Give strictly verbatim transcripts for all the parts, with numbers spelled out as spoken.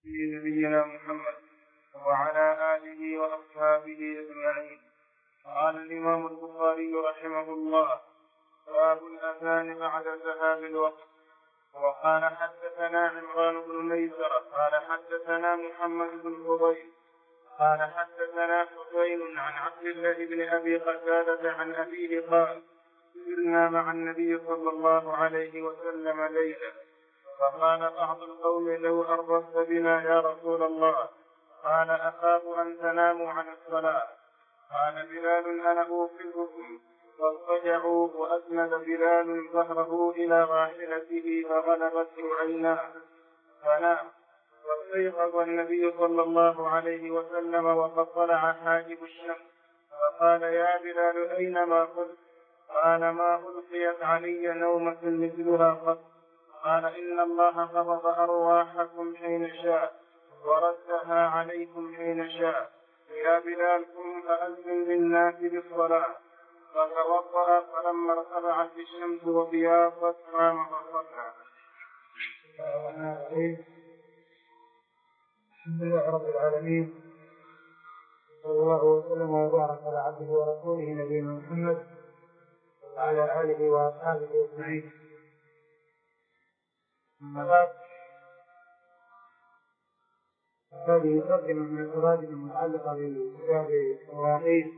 نبينا محمد وعلى آله وأصحابه أجمعين. قال الإمام البخاري رحمه الله: باب الأذان بعد ذهاب الوقت. وقال حدثنا عمران بن ميسرة قال حدثنا محمد بن فضيل قال حدثنا حسين عن عبد الله بن أبي قتادة عن أبيه قال: سرنا مع النبي صلى الله عليه وسلم ليلا، فقال بعض القوم: لو أربت بنا يا رسول الله. قال: أخاف أن تناموا عن الصلاة. قال بلال: أنا أوقظكم. فاضطجعوا وأسند بلال ظهره إلى راحلته فغلبته عيناه فنام. واستيقظ النبي صلى الله عليه وسلم وقد طلع حاجب الشمس، فقال: يا بلال أين ما قلت؟ قال: ما ألقيت علي نومة مثلها قط. قال: إن الله قبض أرواحكم حين شاء وردها عليكم حين شاء. يا بلال قم فأذن للناس بالصلاة. فتوضأ، فلما ارتفعت الشمس وبياضت قام فصلى. الحمد لله رب العالمين، صلى الله وسلم وبارك على عبده ورسوله نبينا محمد وعلى آله وأصحابه أجمعين. أما بعد، هذه مقدمة من التراجم المتعلقة بكتاب المواقيت،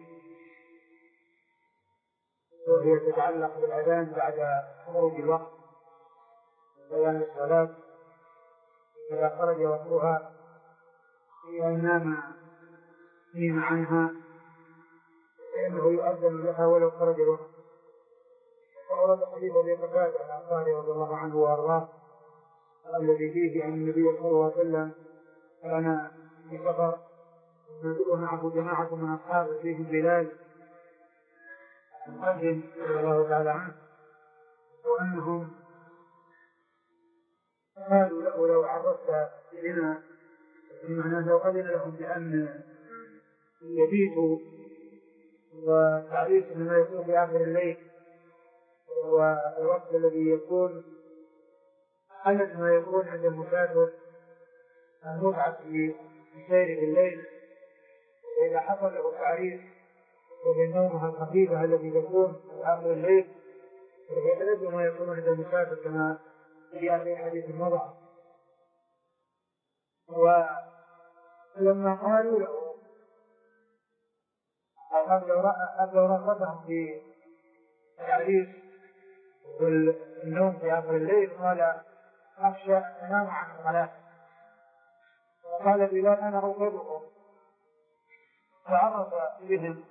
وهي تتعلق بالأذان بعد خروج الوقت، بيان الصلاة إذا خرج وقتها في أن نام نيم عنها فإنه يؤذن لها ولو خرج الوقت. وورد حديث أبي قتادة الأنصاري رضي الله عنه وأرضاه الذي فيه أن النبي صلى الله عليه وسلم كان في سفر ومعه جماعة من أصحابه فيهم بلال المؤذن رضي الله تعالى عنه، وأنهم قالوا له: لو عرفت بنا، بمعنى لو أذن لهم بأن يبيتوا، وتعريف ما يكون في آخر الليل والوقت الذي يكون أجل ما يكون عند المسافر المتعة في السير بالليل. وإذا حصل له تعريف وبالنومها الخفيفة التي تكون في آخر الليل فهي أجل ما يكون عند المسافر كما جاء في حديث المضى. ولما قالوا له لو رغبهم في تعريف النوم في آخر الليل قال: أخشى أن أنام عن الصلاة. وقال بلال: أنا أوقظكم. فعرف بهم،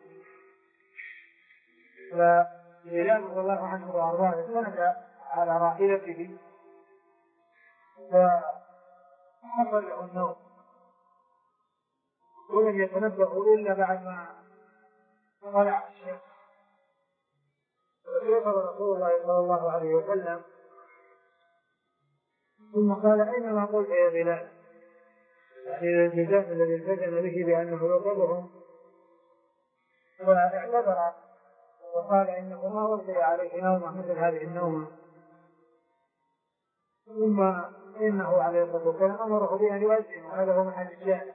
فبلال رضي الله عنه وأرضاه استند على راحلته فحصل له النوم، ولم يتنبه إلا بعد ما طلع الشمس. فذكر رسول الله صلى الله عليه وسلم ثم قال: أين ما قلت يا بلال؟ يعني الالتزام الذي التزم به بأنه يوقظهم، فاعتذر وقال: إنه ما وصل عليه نومة مثل هذه النومة. ثم إنه عليه الصلاة والسلام أمره بأن يؤذن، وهذا هو محل الشاهد،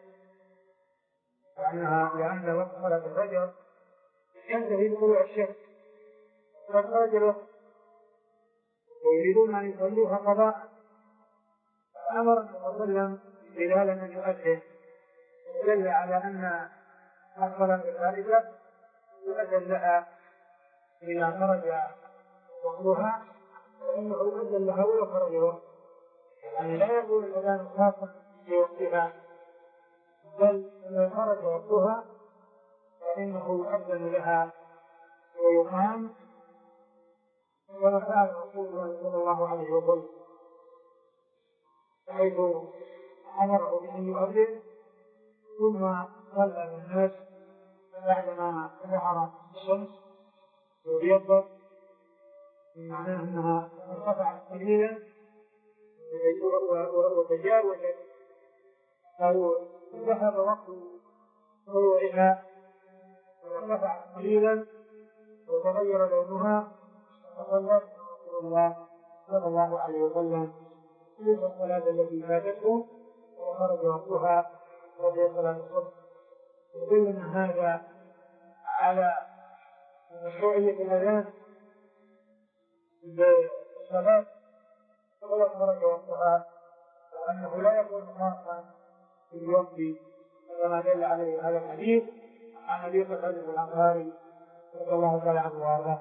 لأن وقت صلاة الفجر ينتهي بطلوع الشمس فخرج الوقت ويريدون أن يصلوها قضاء، فأمر النبي صلى الله عليه وسلم بلالا أن يؤذن، دل على أن الصلاة الثالثة يؤذن لها إذا خرج وقتها، فإنه يؤذن لها ولو خرج الوقت، يعني لا يكون الأذان خاصا بوقتها، بل إذا خرج وقتها فإنه يؤذن لها ويقام، كما فعل رسول الله صلى الله عليه وسلم حيث أمره بأن يؤذن ثم صلى بالناس بعدما ظهرت الشمس وابيضت، معناه أنها ارتفعت قليلا وتجاوزت أو ذهب وقت طلوعها وارتفعت قليلا وتغير لونها، فصلى رسول الله صلى الله عليه وسلم تلك الصلاة التي فاتته وخرج وقتها وهي صلاة الصبح. يدلنا هذا على مشروعية الأذان بالصلاة ولو خرج وقتها، وأنه لا يكون خاصا في الوقت كما دل عليه هذا الحديث عن أبي قتادة الأنصاري رضي الله تعالى عنه وأرضاه.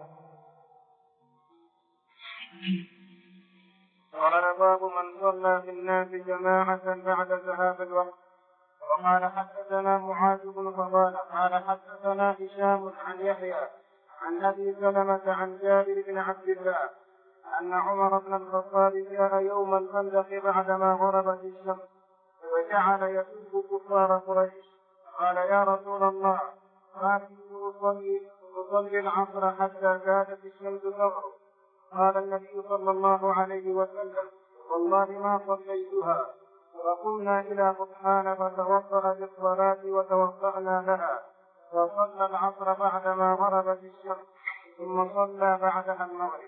قال باب من صلى في الناس جماعة بعد ذهاب الوقت. وقال حدثنا معاذ بن فضالة قال حدثنا هشام عن يحيى عن أبي سلمة عن جابر بن عبد الله أن عمر بن الخطاب جاء يوم الخندق بعدما غربت الشمس وجعل يسب كفار قريش. قال يا رسول الله ما كنت أصلي أصلي العصر حتى كادت الشمس تغرب. قال النبي صلى الله عليه وسلم والله ما صليتها. فقمنا إلى بطحان فتوضأ للصلاة وتوضأنا لها فصلى العصر بعدما غربت الشمس ثم صلى بعدها المغرب.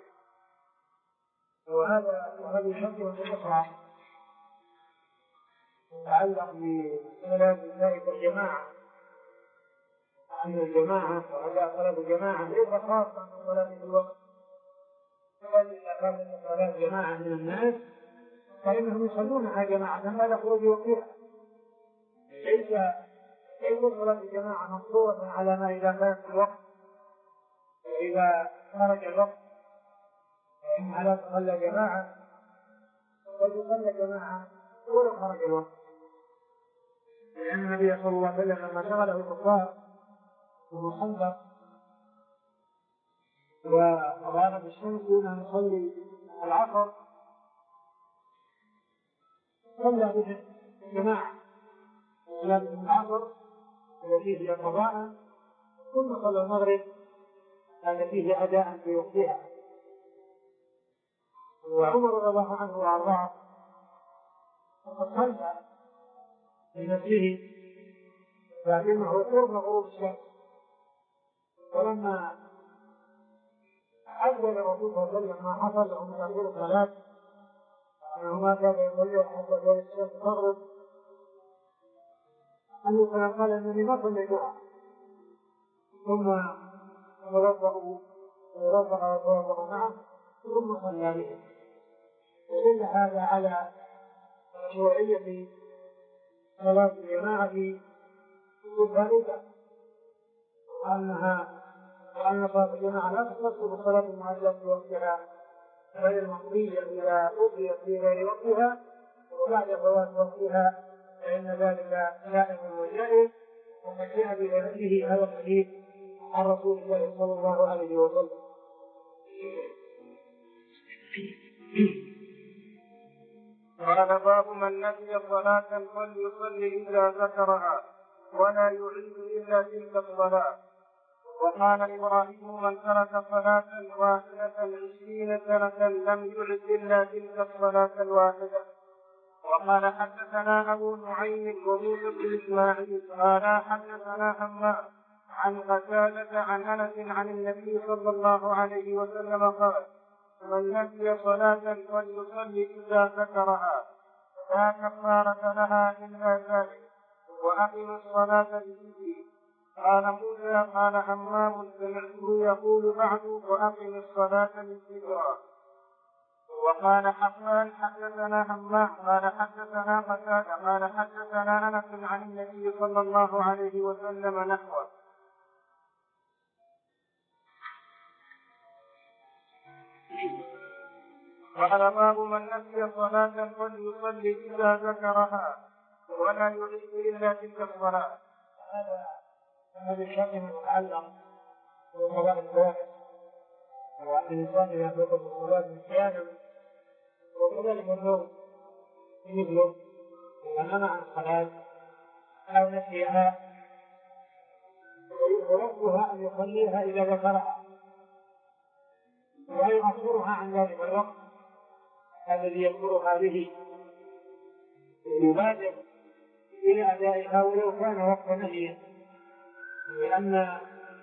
وهذا هذه شرط أخرى يتعلق بصلاة ذلك الجماعة، أن الجماعة وأداء صلاة الجماعة ليس خاصا بصلاة الوقت، بل إذا كانت صلاة جماعة من الناس فإنهم يصلونها جماعة بعد خروج وقتها. ليس ليس صلاة الجماعة مقصورة على ما إذا كانت في الوقت، وإذا خرج الوقت فإنها لا تصلى جماعة، بل تصلى جماعة ولو خرج الوقت. لأن النبي صلى الله عليه وسلم لما شغله الكفار في الخندق وغابت الشمس دون أن يصلي العصر صلى به جماعة صلاة العصر التي هي قضاء، ثم صلى المغرب التي هي أداء في وقتها. وعمر رضي الله عنه وأرضاه فقد صلى لنفسه لكنه قرب غروب الشمس، ولما عجل الرسول صلى الله عليه وسلم ما حصل له من تأخير الصلاة أنه ما كان يصلي حتى غروب الشمس تغرب، أنه قال أنني ما صليتها، ثم توضأوا ووضأ وتوضأ معه ثم صلى بهم. ودل هذا على مشروعية صلاة الجماعة في الفائدة، وأنها وأن صلاة الجماعة لا تختص بالصلاة المعدة في وقتها، بل المقضية إذا قضيت في غير وقتها وبعد فوات وقتها فإن ذلك لائم وجائز، وقد جاء بذلك هذا الحديث عن رسول الله صلى الله عليه وسلم. قال باب من نسي صلاة فليصلي إذا ذكرها ولا يعيد إلا تلك الصلاة. وقال إبراهيم من ترك صلاة واحدة عشرين سنة لم يعد إلا تلك الصلاة الواحدة. وقال حدثنا أبو نعيم وموسى بن إسماعيل قال حدثنا حماد عن قتادة عن أنس عن النبي صلى الله عليه وسلم قال من نسي صلاة فليصلي إذا ذكرها لا كفارة لها إلا ذلك وأقم الصلاة بذكره. قال موسى قال حمام سمعته يقول بعد وأقم الصلاة بالذكرى. وقال حمام حدثنا حمام قال حدثنا قتادة قال حدثنا أنس عن النبي صلى الله عليه وسلم نحوه. قال باب من نسي صلاة فليصلي إذا ذكرها ولا يعيد إلا تلك الصلاة. هذا الشيء يتعلق بقضاء الفوائد، وأن الإنسان إذا فقد الصلاة نسيانا وكذلك النوم مثله إذا منع الصلاة أو نسيها ويرفضها أن يصليها إذا ذكرها ويؤخرها عن ذلك الوقت الذي يذكرها به، يبادر إلى أدائها ولو كان وقت نهي، لأن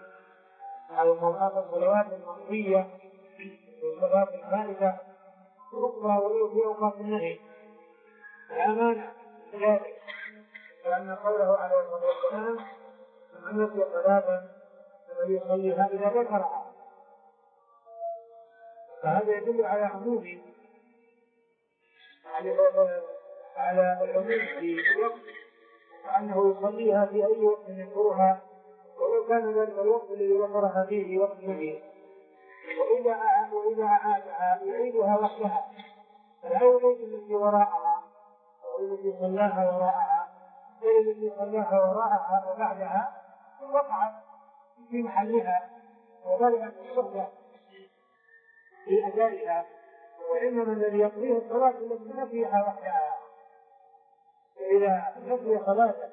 الصلوات المقضية والصلوات الفائتة تقضى ولو في أوقات النهي لا مانع ذلك، لأن قوله عليه الصلاة والسلام من نسي صلاة فليصليها إذا ذكرها، فهذا يدل على عموم على العموم في الوقت، وأنه يصليها في أي وقت يذكرها ولو كان ذلك الوقت الذي ذكرها فيه وقت كبير. وإذا وإذا أعادها يعيدها وحدها، لا يعيد التي وراءها أو التي صلاها وراءها، بل التي صلاها وراءها وبعدها وقعت في محلها وبلغت الشدة في أدائها. وإنما الذي يقضيه الصلاة التي نسيها وحدها، إذا نسي صلاته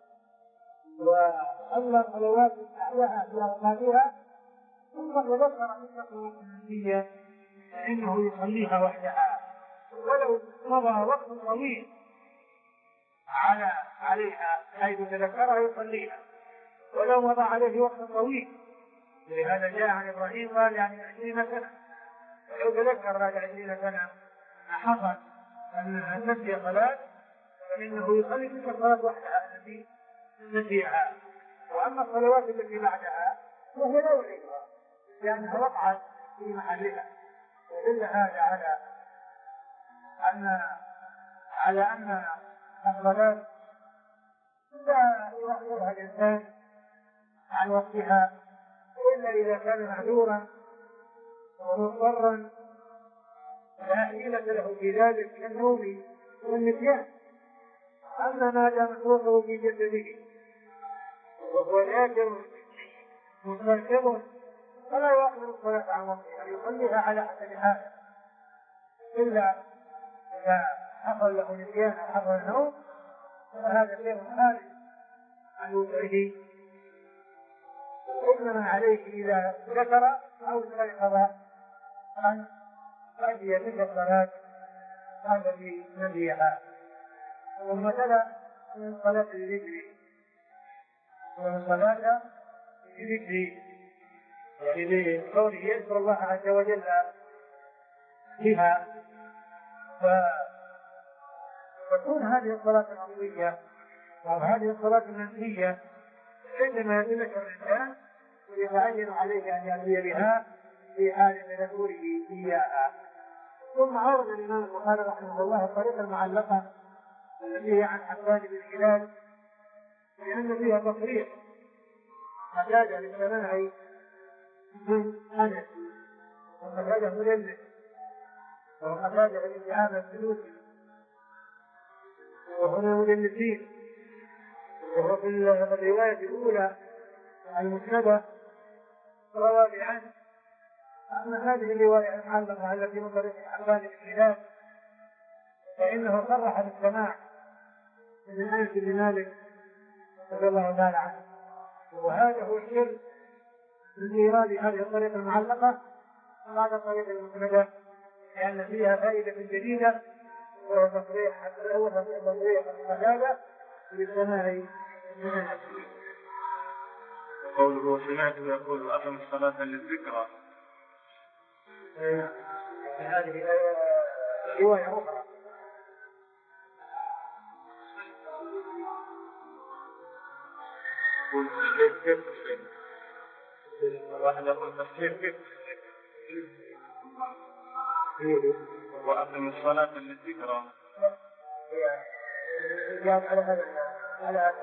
وأما صلوات بعدها في أوقاتها ثم تذكر أنه النسية فإنه يصليها وحدها، ولو مضى وقت طويل على عليها حيث تذكرها يصليها، ولو مضى عليه وقت طويل. لهذا جاء عن إبراهيم قال يعني عشرين سنة، ولو تذكر بعد عشرين سنة حصل أنها نسي صلاة فإنه يصلي تلك الصلاة وحدها التي نسيها. وأما الصلوات التي بعدها وهي لا يعيدها لأنها وقعت في محلها. ودل هذا على أن على أن الصلاة لا يؤخرها الإنسان عن وقتها إلا إذا كان معذورا ومضطرا لا حيلة له في ذلك كالنوم والنسيان. أما ما دام روحه في جسده وهو ذاكر مستيقظ فلا يؤخر الصلاة عن وقتها، يصليها على حسب حاله، إلا إذا حصل له نسيان أو حصل النوم فهذا شيء خارج عن وسعه. إنما عليه إذا ذكر أو استيقظ أن يؤدي تلك الصلاة التي نسيها. ثم تلا من صلاة الذكر ومن صلاة الذكر يعني بقوله يذكر الله عز وجل فيها، فتكون هذه الصلاة العضوية أو هذه الصلاة المنسية عندما يتذكر الإنسان ويتعين عليه أن يأتي بها في حال تذكره إياها. ثم عرض الإمام البخاري رحمه الله الطريقة المعلقة التي هي عن حبان بن هلال، لأن فيها تصريح قتادة للسماع من أنس وقتادة مدلس وقتادة للاتهام السلوكي، وهنا مدلسين. وهو في الرواية الأولى المسندة روى عنه. أما هذه الرواية المعلقة التي من طريق حبان بن هلال فإنه صرح بالسماع من أنس بن مالك رضي الله تعالى عنه. وهذا هو السر من إيراد هذه الطريقة المعلقة بعد الطريقة المسندة، لأن فيها فائدة جديدة وهو تصريح الأول تصريح القتادة بالسماع من أنس. قوله سمعته يقول أقم الصلاة للذكرى، هذه رواية أخرى. كيف كيف واحد يقول تفسير كيف وأقم الصلاة للذكرى جاءت على هذا على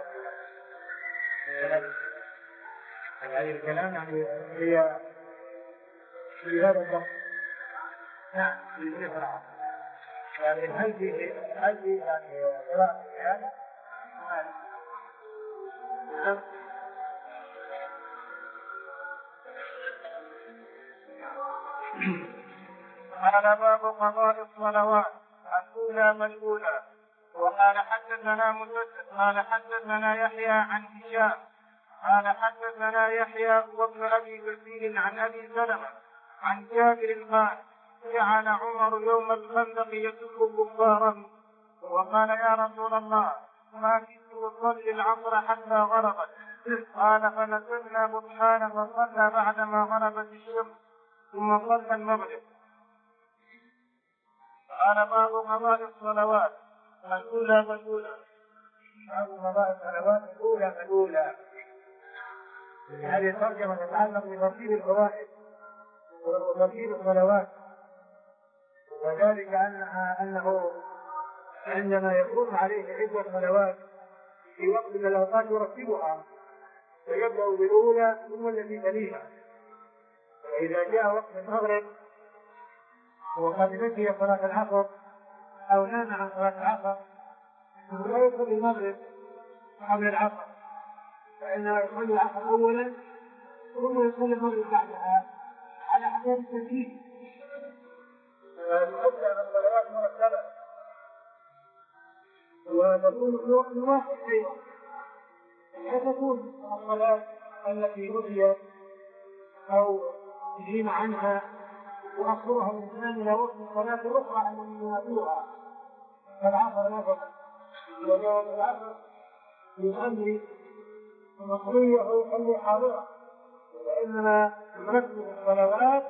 هذا الكلام يعني هي في هذا الوقت. نعم في الذكرى، لكن هل في هل في يعني قراءة هذا؟ قال باب قضاء الصلوات الأولى والأولى. وقال حدثنا مسدد قال حدثنا يحيى عن هشام قال حدثنا يحيى وابن أبي كثير عن أبي سلمة عن جابر قال جعل عمر يوم الخندق يسب كفارا وقال يا رسول الله ما كنت أصلي العصر حتى غربت. قال فنزلنا برهانا فصلى بعدما غربت الشمس ثم صلى المغرب. قال باب قضاء الصلوات الأولى والأولى. قضاء الصلوات الأولى فالأولى. هذه الترجمة تتعلق بترتيب الفرائض وترتيب الصلوات، وذلك أنها أنه عندما يكون عليه عدة صلوات في وقت من الأوقات يرتبها، فيبدأ بالأولى ثم التي تليها. وإذا جاء وقت المغرب وقد نسي صلاة العصر أو نام عن صلاة العصر لا يصلي المغرب قبل العصر، فإنه يصلي العصر أولا ثم يصلي المغرب بعدها على حسب الترتيب. فتبدأ الصلوات مرتبة وتكون في وقت واحد أيضا، فتكون الصلاة التي نسيت أو نهي عنها وأخرها الإنسان إلى وقت الصلاة الأخرى التي ينادوها فالعصر مثلا، وجواب العصر يصلي مصريه يصلي حاضرة، وإنما نرتب الصلوات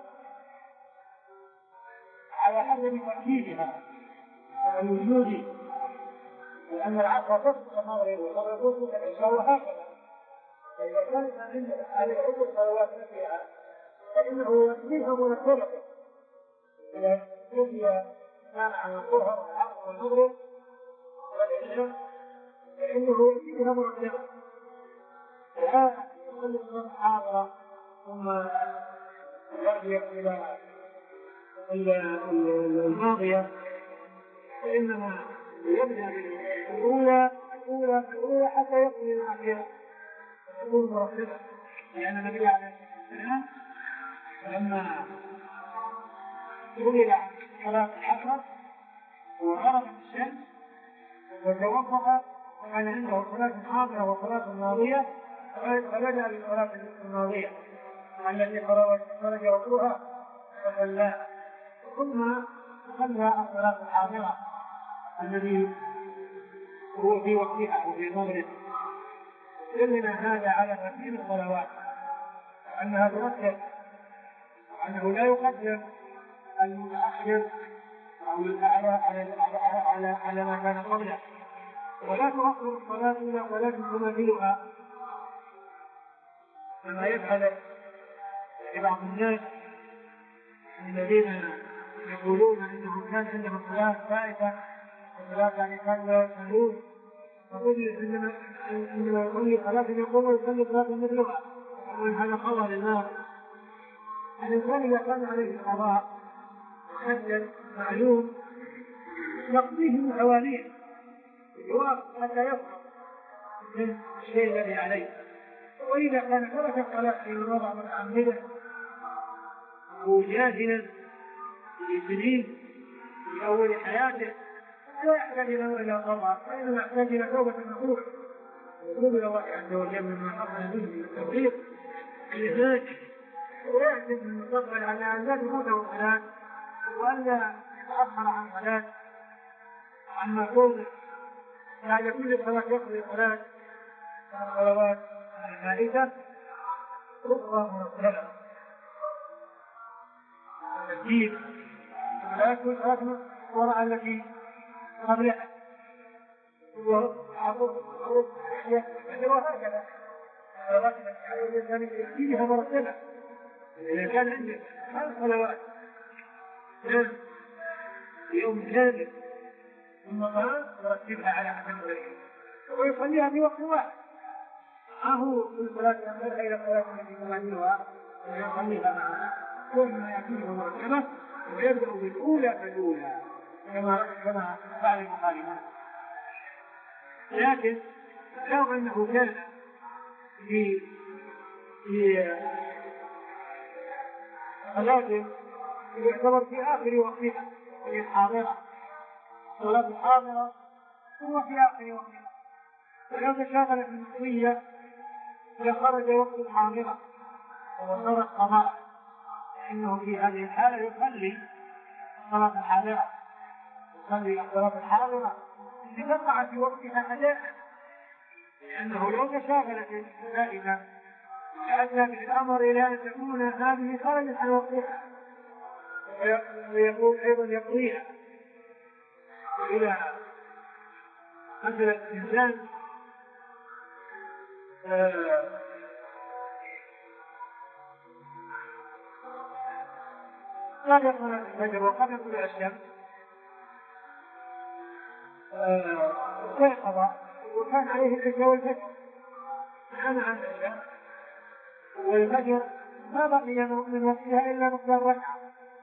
على حسب ترتيبها الوجودي، لأن العصر تسبق المغرب والمغرب تسبق العشاء وهكذا. فإذا كانت عندنا على عدة صلوات فيها فإنه يسميها مرتبة، إذا نسي كان عن الظهر والعصر والمغرب والعشاء فإنه يسميها مرتبة، لا يصلي الصلاة حاضرة ثم يرجع إلى الماضية، فإنما يبدأ بالأولى الأولى الأولى حتى يقضي الأخيرة تكون مرتبة. لأن النبي عليه الصلاة والسلام لما سئل عن صلاة العصر وغربت الشمس وتوقف وكان عنده صلاة حاضرة وصلاة ماضية فبدأ بالصلاة الماضية التي خرج وقتها فصلاها، ثم صلى الصلاة الحاضرة الذي هو في وقتها وفي المغرب. دلنا هذا على ترتيب الصلوات وأنها ترتب، وأنه لا يقدم المتأخر أو الأعلى على على على ما كان قبله، ولا تؤخر الصلاة إلى صلاة تماثلها كما يفعل بعض الناس الذين يقولون انهم كان عندهم صلاه فائته وصلاه يعني كانوا يصلون، فقل عندما عندما يصلي صلاه يقوم ويصلي صلاه مثلها، ومن هذا خبر الناس. الانسان اذا كان عليه قضاء محدد معلوم يقضيه من حواليه حتى يفرغ من الشيء الذي عليه. وإذا كان ترك الصلاة في الوضع متعمدا أو جاهلا لسنين في أول حياته لا يحتاج إلى قضاء، وإنما يحتاج إلى توبة نصوح ويتوب إلى الله عز وجل مما حصل به من التوفيق الإخلاص، ويعزم من المستقبل على أن لا تفوته الصلاة وأن لا يتأخر عن صلاة عما كونه بعد كل صلاة يقضي صلاة الصلوات الفائتة ربما مرتبة ترتيب ولا يكون صلاة وراء التي قبلها وهكذا ترتيبها مرتبة. إذا كان عندك خمس صلوات يوم كامل ثم قام يرتبها على حسب ذلك ويصليها في وقت واحد، ما هو كل صلاة ينبغي إلى صلاة التي تمانيها ويصليها معها، ثم يأتيه مرتبة ويبدأ بالأولى فالأولى كما كما فعل المخالفون. لكن لو أنه كان في في صلاة يعتبر في آخر وقتها وهي الحاضرة، صلاة الحاضرة ثم في آخر وقتها، فلو تشاغلت النسوية لخرج وقت الحاضرة وصار القضاء، فإنه في هذه الحالة يصلي صلاة الحاضرة يصلي صلاة الحاضرة لتقع في وقتها أداء، لأنه لو تشاغلت الزائدة لأدى بالأمر إلى أن تكون هذه خارجة عن وقتها ويقول أيضا يقضيها. إلى مثل الإنسان قد يكون الفجر وقد يكون الشمس استيقظ وكان عليه العشاء والفجر نام عن العشاء والفجر ما بقي من وقتها إلا مقدار ركعة،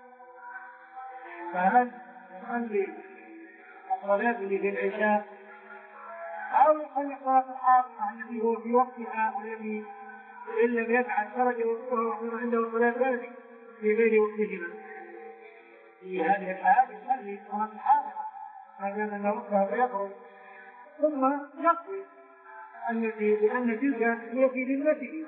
فهل يصلي الصلاة اللي في العشاء أو يصلي صلاة الحاضرة التي هو في وقتها والذي إن لم يفعل خرج وقته عنده صلاة ثانية في غير وقتهما؟ في هذه الحالة يصلي صلاة الحاضرة ما دام أن وقتها فيخرج ثم يقضي التي لأن تلك هي في ذمته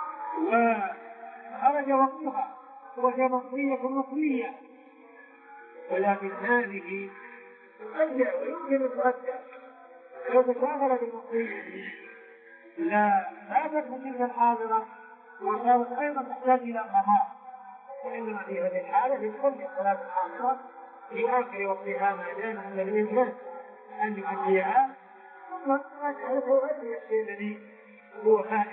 وخرج وقتها وهي مصرية مصرية، ولكن هذه ترجع ويمكن ترجع لو تشاغل بالمصرية لا لا تكون تلك الحاضرة وصارت أيضا تحتاج إلى قضاء، وإنما في هذه الحالة يصلي الصلاة الحاضرة في آخر وقتها ما دام أن الإنسان أن يؤديها ثم رجعته ويؤدي الشيء الذي هو فائد.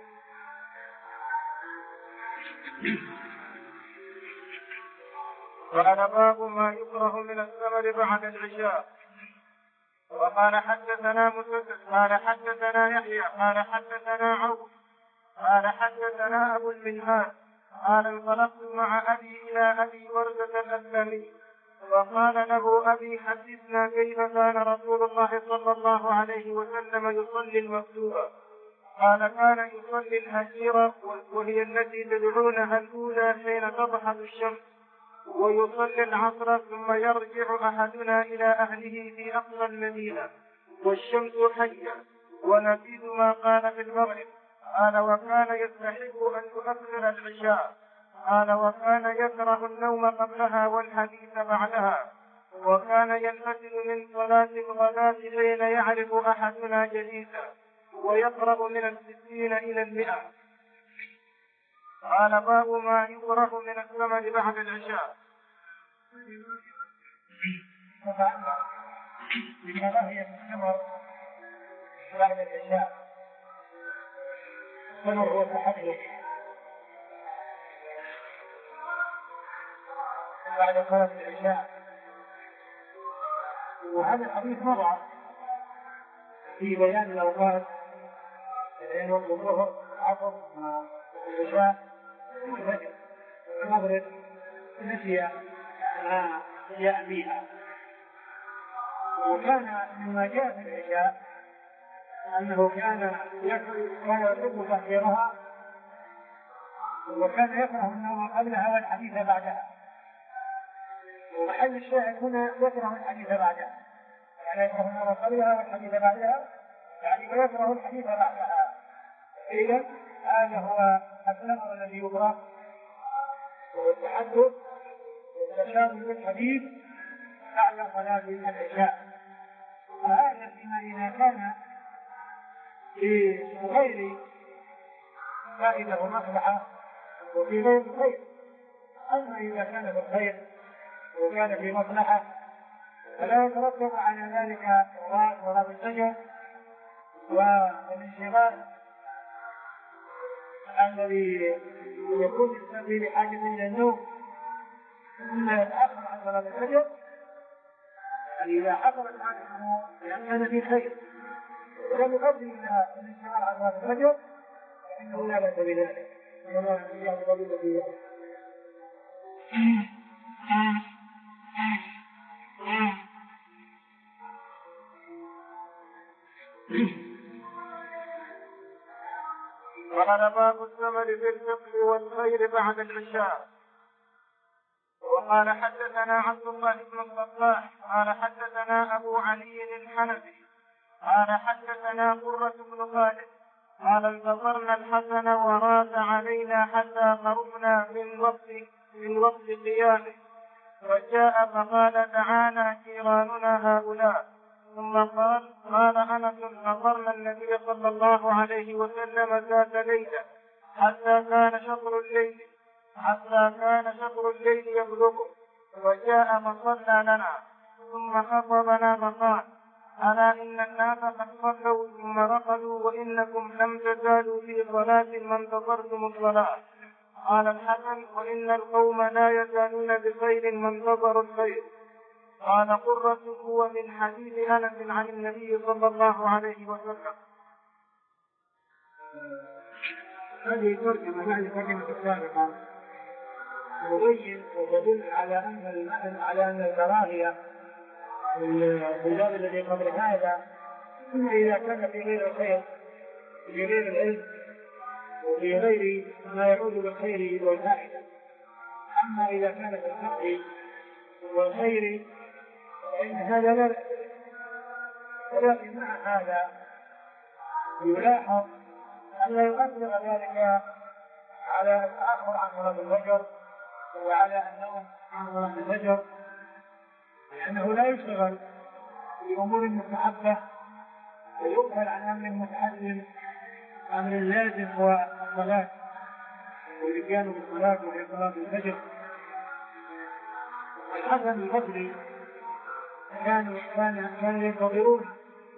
قال باب ما يكره من الثمر بعد العشاء. وقال حدثنا مسدد قال حدثنا يحيى قال حدثنا عوف قال حدثنا ابو المنهال قال انطلقت مع ابي الى ابي برده الاسلمي وقال له ابي حدثنا كيف كان رسول الله صلى الله عليه وسلم يصلي المكتوبه. قال كان يصلي الهجيره وهي التي تدعونها الاولى حين تضحى الشمس، ويصلي العصر ثم يرجع أحدنا إلى أهله في أقصى المدينة والشمس حية، ونزيد ما قال في المغرب. قال وكان يستحب أن يؤخر العشاء. قال وكان يكره النوم قبلها والحديث بعدها. وكان ينفتل من صلاة الغداة حين يعرف أحدنا جليسا ويقرب من الستين إلى المئة. قال باب ما يكره من الثمر بعد العشاء. بكراهية الثمر بعد العشاء. الثمر هو تحدث بعد صلاة العشاء، وهذا الحديث مضى في بيان الأوقات بين وقت الظهر العصر والعشاء والفجر المغرب نسي ما جاء بها. وكان مما جاء في العشاء أنه كان يحب تأخيرها وكان يكره النوم قبلها والحديث بعدها. ومحل الشاهد هنا يكره الحديث بعدها، يعني يكره النوم قبلها والحديث بعدها، يعني ويكره الحديث بعدها. إذا هذا هو الثمر الذي يكره، وهو التحدث والتشاغل بالحديث بعد صلاة العشاء. وهذا فيما إذا كان في غير فائدة ومصلحة وفي غير الخير. أما إذا كان في الخير وكان في مصلحة فلا يترتب على ذلك صلاة الفجر والانشغال الذي يكون الإنسان فيه بحاجة إلى النوم ثم يتأخر عن صلاة الفجر. يعني إذا حصلت هذه الأمور كان في خير ولم يقدم إلى الانشغال عن صلاة الفجر فإنه لا بأس بذلك ولا يعتقد به. قال باب الثمر في الفقه والخير بعد العشاء. وقال حدثنا عبد الله بن الصباح قال حدثنا أبو علي الحنفي قال حدثنا قرة بن خالد قال انتظرنا الحسن وراد علينا حتى قربنا من وقت من وقت قيامه، فجاء فقال دعانا جيراننا هؤلاء. ثم قال قال أنس نظرنا النبي صلى الله عليه وسلم ذات ليلة حتى كان شطر الليل حتى كان شطر الليل يبلغه، وجاء فصلى لنا ثم خطبنا فقال ألا إن الناس قد صلوا ثم رقصوا قالوا وإنكم لم تزالوا في صلاة ما انتظرتم الصلاة. قال الحسن وإن القوم لا يزالون بخير ما انتظروا الخير. قال قرة هو من حديث أنس عن النبي صلى الله عليه وسلم. هذه ترجمة هذه الترجمة السابقة تبين وتدل على أن على أن الكراهية في الباب الذي قبل هذا إما إذا كان في غير الخير في غير العلم وفي غير ما يعود بالخير والفائدة. أما إذا كان في الفقه والخير فإن هذا لا بأس. ولكن مع هذا يلاحظ أن لا يؤثر ذلك على التأخر عن صلاة الفجر وعلى النوم عن صلاة الفجر، لأنه لا يشتغل بأمور مستحبة ويقبل عن أمر متحدث أمر لازم هو الصلاة والإتيان بالصلاة وهي صلاة الفجر. الحسن البصري كانوا كانوا ينتظرون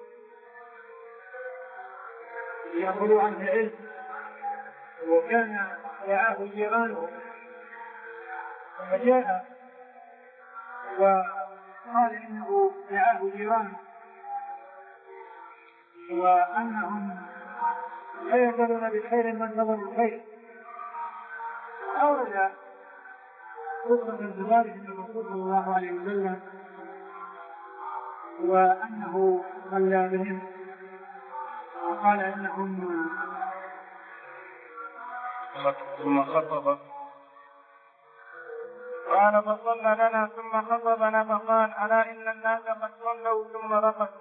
يأخذوا عنه العلم، وكان دعاه جيرانه فجاء وقال إنه دعاه جيرانه وأنهم لا يزالون بخير من نظر الخير. أورد قصة انتظاره الرسول صلى الله عليه وسلم وأنه صلى بهم وقال إنهم ثم خطب قال فصلى لنا ثم خطبنا فقال ألا إن الناس قد صلوا ثم رقصوا.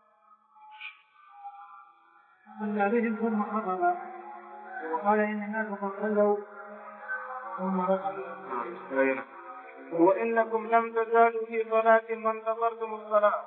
صلى بهم ثم خطب وقال إن الناس قد صلوا ثم رقصوا وإنكم لم تزالوا في صلاة ما انتظرتم الصلاة.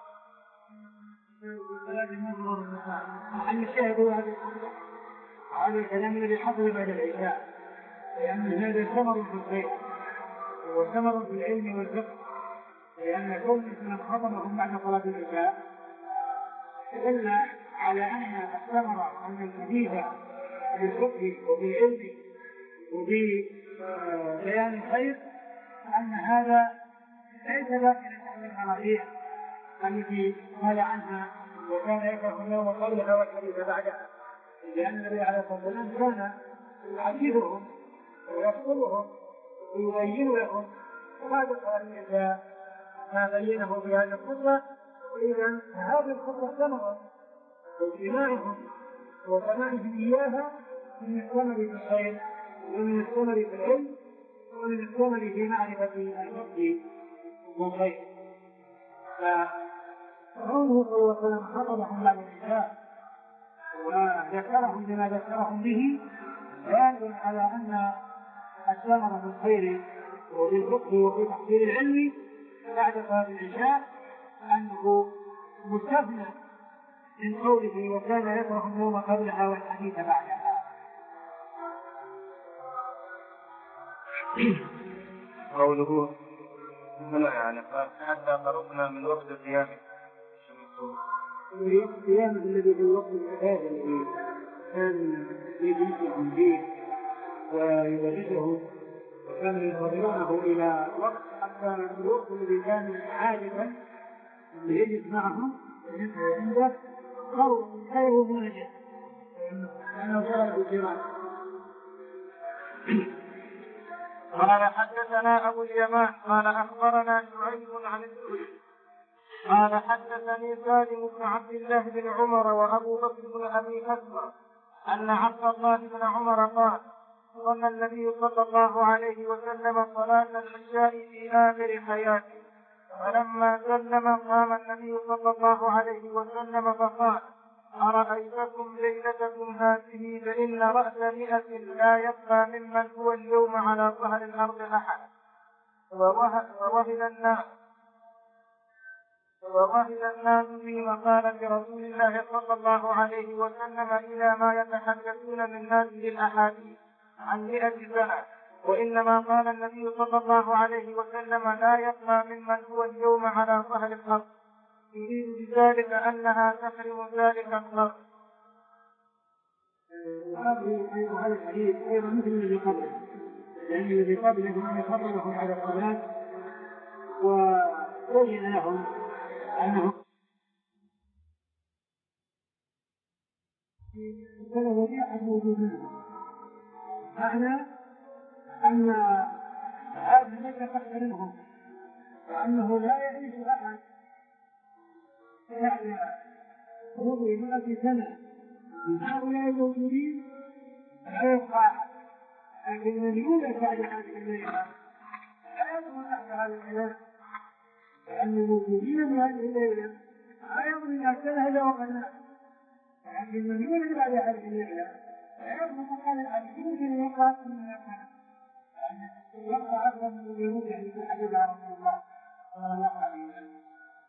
عن الشاهد هذا الكلام الذي حصل بعد العشاء، لأن هذا ثمر في الخير وثمر في العلم والفقه، لأن كل من خطبهم بعد صلاة العشاء دل على أن الثمر أن الحديث في الفقه وفي العلم وفي بيان الخير أن هذا ليس داخلا في المواضيع التي قال عنها وكان يكره النوم قبلها والحديث بعدها، لأن النبي عليه الصلاة والسلام كان يحدثهم ويخطبهم ويبين لهم بعد صلاة العشاء ما بينه في هذه الخطبة. إذا هذه الخطبة ثمرة واجتماعهم وسماعهم إياها من الثمر في الخير ومن الثمر في العلم ومن الثمر في معرفة الفقه والخير. فقوله صلى الله عليه وسلم خطبهم بعد العشاء وذكرهم بما ذكرهم به دال على أن الثمر في الخير وفي الفقه وفي تحصيل العلم بعد صلاة العشاء أنه مستثنى من قوله وكان يكره النوم قبلها والحديث بعدها. قوله هنا يعني حتى قربنا من وقت القيام الوقت القيام الذي في الوقت العبادة الذي كان يجلسهم فيه ويدرسه وكان ينتظرونه إلى وقت حتى الوقت الذي كان عادة يجلس معهم عنده خير منجح لأنه شرع بالجمال. قال حدثنا أبو اليمان قال أخبرنا شعيب عن الزهري قال حدثني سالم بن عبد الله بن عمر وأبو بكر بن أبي حسن أن عبد الله بن عمر قال صلى النبي صلى الله عليه وسلم صلاة العشاء في آخر حياته، فلما سلم قام النبي صلى الله عليه وسلم فقال أرأيتكم ليلتكم هذه فإن رأس مئة لا يبقى ممن هو اليوم على ظهر الأرض أحد. فوهل الناس ووهل الناس في مقالة رسول الله صلى الله عليه وسلم إلى ما يتحدثون من هذه الأحاديث عن مئة سنة، وإنما قال النبي صلى الله عليه وسلم لا يبقى ممن هو اليوم على ظهر الأرض، يريد بذلك أنها تحرم ذلك القرن. وهذا الحديث أيضا مثل الذي قبله، لأن الذي قبله هم يقررهم على الصلاة وبين لهم أنهم وضيعة موجودين، معنى أن هذا ليس تحت منهم، وأنه لا يعيش أحد يعني ربع مئة سنة من هؤلاء الموجودين لا يبقى أحد، لكن من يولد بعد هذه الليلة لا يكون تحت هذا الكلام، لأن الموجودين في هذه الليلة لا يظن أن سنة إلا وقتنا، لكن من يولد بعد هذه الليلة لا يظن هذا الحديث يمكن أن يقع من المكان، يبقى أكثر من اليهود يعني في حديث رسول الله صلى الله عليه وسلم.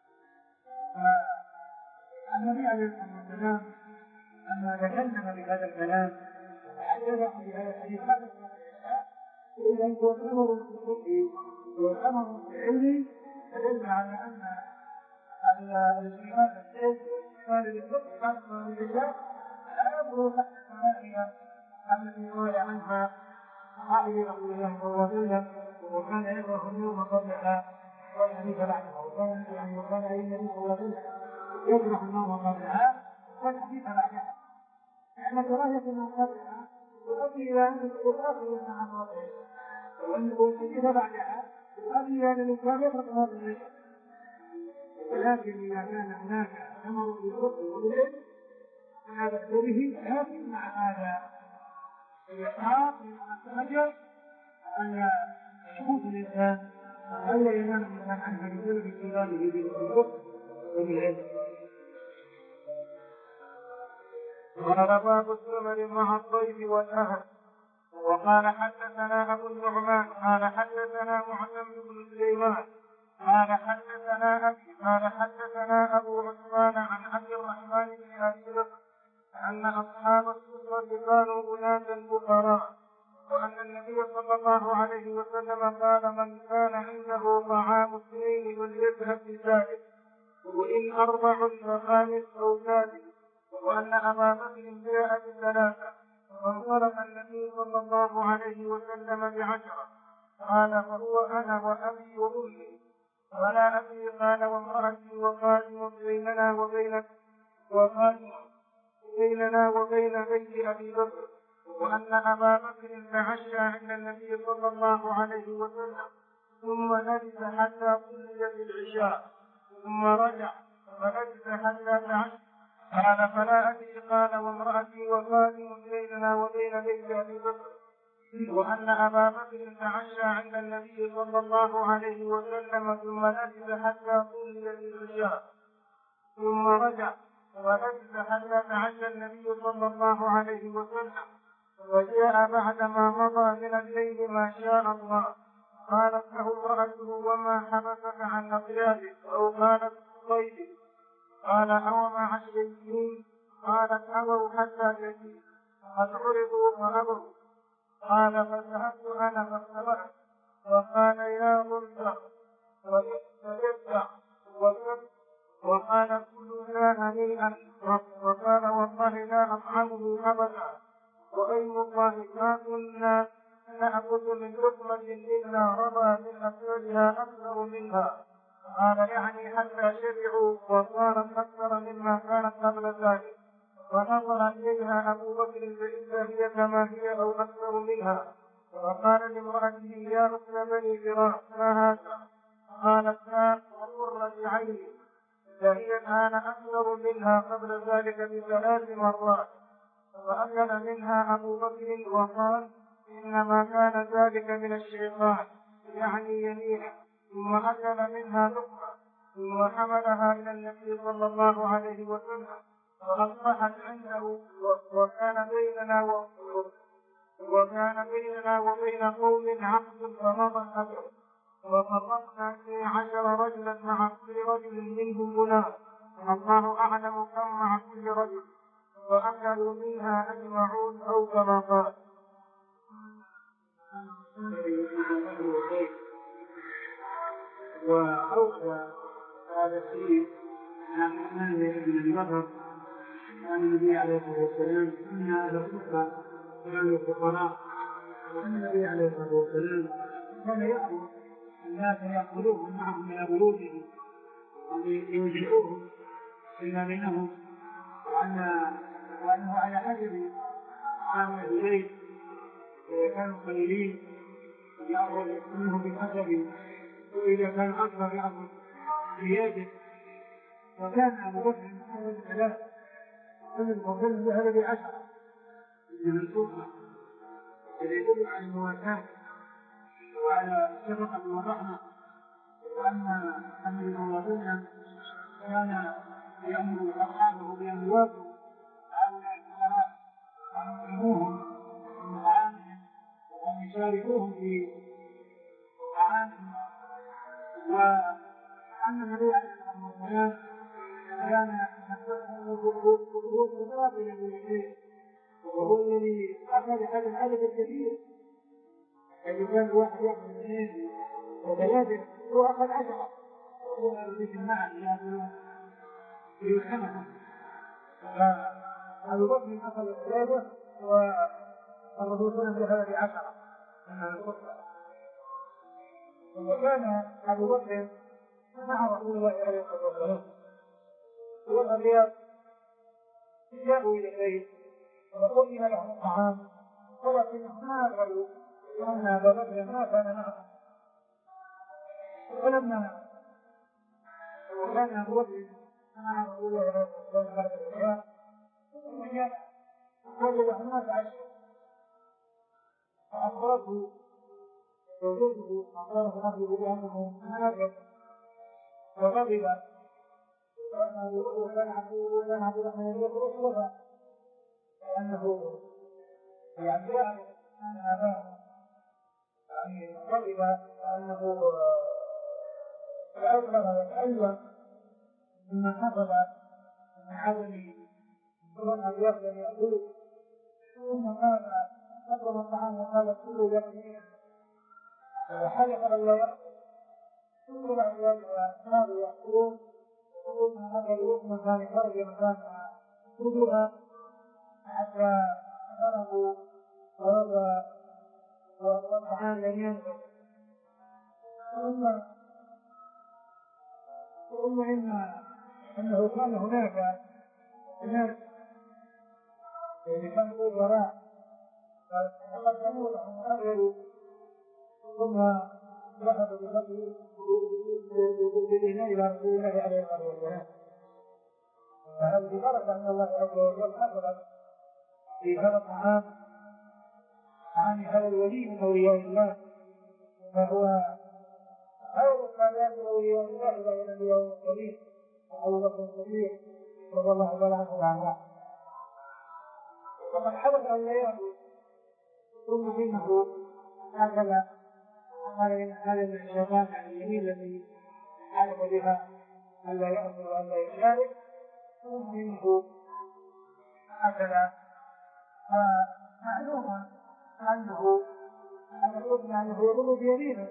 فالنبي عليه الصلاة والسلام لما تكلم بهذا الكلام حدث بهذا الحديث إذا هو أمر بالكفر والأمر بالعلم دل على أن الإيمان بالعلم والإيمان بالكفر خاصة بالله لا يدخل تحت الثمانية التي قال عنها صحابي رسول الله صلى الله عليه وسلم وكان يكره اليوم قبلها والحديث بعدها، وكان يعني وكان أي النبي صلى الله عليه وسلم يكره النوم قبلها والحديث بعدها، لأن كراهية النوم قبلها تؤدي إلى أن الإنسان يمنع عن وضعه، والحديث بعدها تؤدي إلى أن الإنسان يترك هذا الشيء. ولكن إذا كان هناك أمر بالكفر وبالعلم فلا بأس به، لكن مع هذا الإحراص من الأجر أن يشوف الإنسان ألا ينام الإنسان عنه بسبب اشتغاله بالكفر وبالعلم. قال باب السمر مع الضيف والأهل. وقال حدثنا أبو النعمان قال حدثنا معتمر بن سليمان قال حدثنا أبي قال حدثنا أبو عثمان عن عبد الرحمن بن أبي بكر أن أصحاب السفر كانوا أناسا فقراء، وأن النبي صلى الله عليه وسلم قال من كان عنده طعام اثنين فليذهب بثالث وإن أربع فخامس أو سادس، وأن أبا بكر جاء بثلاثة فانطلق النبي صلى الله عليه وسلم بعشرة، قال فهو أنا وأبي وأمي، ولا أبي قال وامرأتي وخادم بيننا وبين وخادم بيننا وبين بيت أبي بكر، وأن أبا بكر تعشى عند النبي صلى الله عليه وسلم ثم لبث حتى صليت العشاء ثم رجع فلبث حتى تعشى، قال فلا أدري قال وامرأتي وخادم بيننا وبين بيت أبي بكر، وأن أبا بكر تعشى عند النبي صلى الله عليه وسلم ثم لبث حتى صليت العشاء ثم رجع ولبث حتى تعشى النبي صلى الله عليه وسلم، وجاء بعدما مضى من الليل ما شاء الله. قالت له امرأته وما حبسك عن أطيابك أو قالت صيدك، قال أوما عشيتين، قالت أبوا حتى تجيء، قد عرضوا فأبوا، قال فذهبت أنا فاستبحت، وقال يا منذر وتتبع وكبت، وقال كلنا هنيئا، وقال والله لا أطعمه أبدا، وأيم الله ما كنا نأخذ من لقمة إلا رضى من أكلها أكثر منها، قال يعني حتى شبعوا وصارت أكثر مما كانت قبل ذلك، ونظر إليها أبو بكر فإذا هي كما هي أو أكثر منها، وقال لامرأته يا أخت بني فراس ما هذا؟ قالت لا وقرة عيني، فهي الآن أكثر منها قبل ذلك بثلاث مرات، فأكل منها أبو بكر وقال إنما كان ذلك من الشيطان يعني يمينه، ثم أكل منها لقمة ثم حملها إلى النبي صلى الله عليه وسلم فأصبحت عنده، وكان بيننا و... وكان بيننا وبين قوم عهد فمضى الأجر، وفرقنا اثني عشر رجلا مع كل رجل منهم غلام، الله أعلم كم مع كل رجل، وأكلوا منها أجمعون أو كما قال. وأوصى هذا الشيء عن عثمان بن أبي بكر عن النبي عليه الصلاة والسلام أن أهل الصفة كانوا فقراء، وأن النبي عليه الصلاة والسلام كان يأمر الناس يأخذوهم معهم من بيوتهم لينجئوهم فيما بينهم، وأنه على حسب عام البيت إذا كانوا قليلين يأخذ منهم بحسب، وإذا كان أكثر يأخذ بيده. وكان أبو بكر محمد ثلاثة من الفضل ذهب بعشرة من السلطة، الذي يدل على المواساة وعلى الشفقة والرحمة، وأن أن المواطنين كان يأمر أصحابه بأن يوافوا على الفقراء وأن يطعموهم من طعامهم وأن يشاركوهم في طعامهم، وأن النبي عليه الصلاة والسلام كان هو متواضع للشيء، وهو الذي أخذ هذا العدد الكثير. إذا كان واحد يأخذ اثنين وثلاثة هو أخذ عشرة، وهو مثل معه في سنة. فأبو بكر أخذ ثلاثة والرسول صلى الله عليه وسلم بعشرة من الكفر. وكان أبو بكر مع رسول الله عليه الصلاة والسلام والأبيات جاءوا إلى البيت وقدم لهم الطعام، ولكنهم ما أدركوا أن أبا بكر ما كان معهم. ولما كان أبو بكر مع رسول الله عليه الصلاة والسلام بعد العشاء وجد هناك عشاء، فأخبرته زوجته أخبرته نفسه بأنه منافق وغضب، وكان وكان عبد الرحمن يقول له أنه يعني يعرف أن أباه يعني غضب، وأنه يأثر ويتألم مما حصل من عدم أن يقدر يأكل. ثم قال قدم الطعام وقال كلوا يقين، وحلف أن لا يأكل. ثم بعد ذلك صاروا يأكلون، ثم هذا الوقت كان خرج مكان كلها حتى فرغوا والطعام لم ينفع. ثم ثم إن أنه كان هناك ناس اللي كانوا وراء فتقدموا لهم وأغلوا، ثم ذهبوا بفضل بالإناء إلى رسول الله عليه الصلاة والسلام. فهذه بركة أن الله عز وجل حفظت في هذا الطعام عن هذا الولي من أولياء الله، فهو خير الصلاة أولياء الله إلى الأنبياء والمرسلين أبو بكر الصديق رضي الله تعالى عنه وعنه. وقد حدث أن لا يأكل، ثم إنه هكذا هذا من الشيطان عن اليمين التي حلف بها أن لا يأكل وأن لا يشارك، ثم إنه هكذا معلوم أنه أن الحكم أنه يظل بيمينه،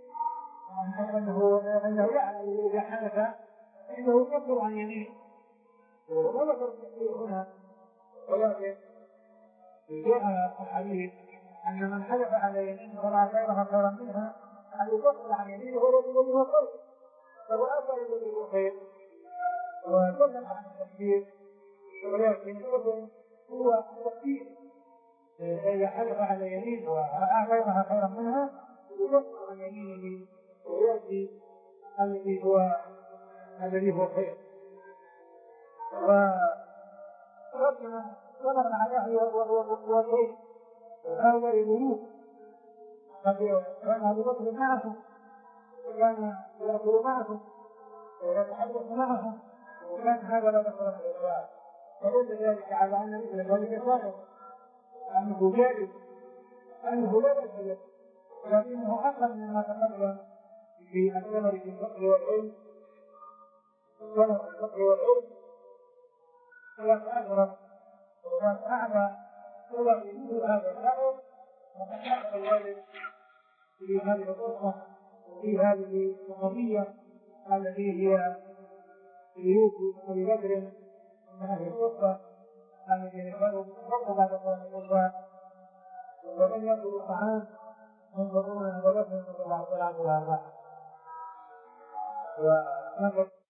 أنه أنه يعلم إذا حدث أنه يكفر عن يمينه. ولا تستطيع هنا، ولكن جاء الحديث أن من حلف على يمينه ورأى غيرها خيرا منها أن يكفر عن يمينه ورجل منه خير، فهو أفضل الذي خير وكلم عن التكفير، ولكن الحكم هو التكفير. إذا حلف على يمينه ورأى غيرها خيرا منها يكفر عن يمينه ويأتي الذي هو الذي هو خير. وربنا ضرب عليه وهو شيء هؤلاء الملوك، كان أبو بكر معهم وكان يأكل معهم ويتحدث معهم، وكان هذا لا بأس به الإسلام. فدل ذلك على أن مثل ذلك صادق، أنه جائز، أنه لا بأس به، ولكنه أقل مما تقدم في الثمر في الفقر والعلم. ثمر الفقر والعلم هي أشرف وكان أعلى صور من هذا الأمر، وقد حصل الوالد في هذه القصة وفي هذه القضية التي هي بيوت أبي بكر من هذه القصة الذين كانوا فوق بعد قوم القصة ولم يأكلوا الطعام ينظرون أن الرسول صلى الله عليه وسلم والأربعة.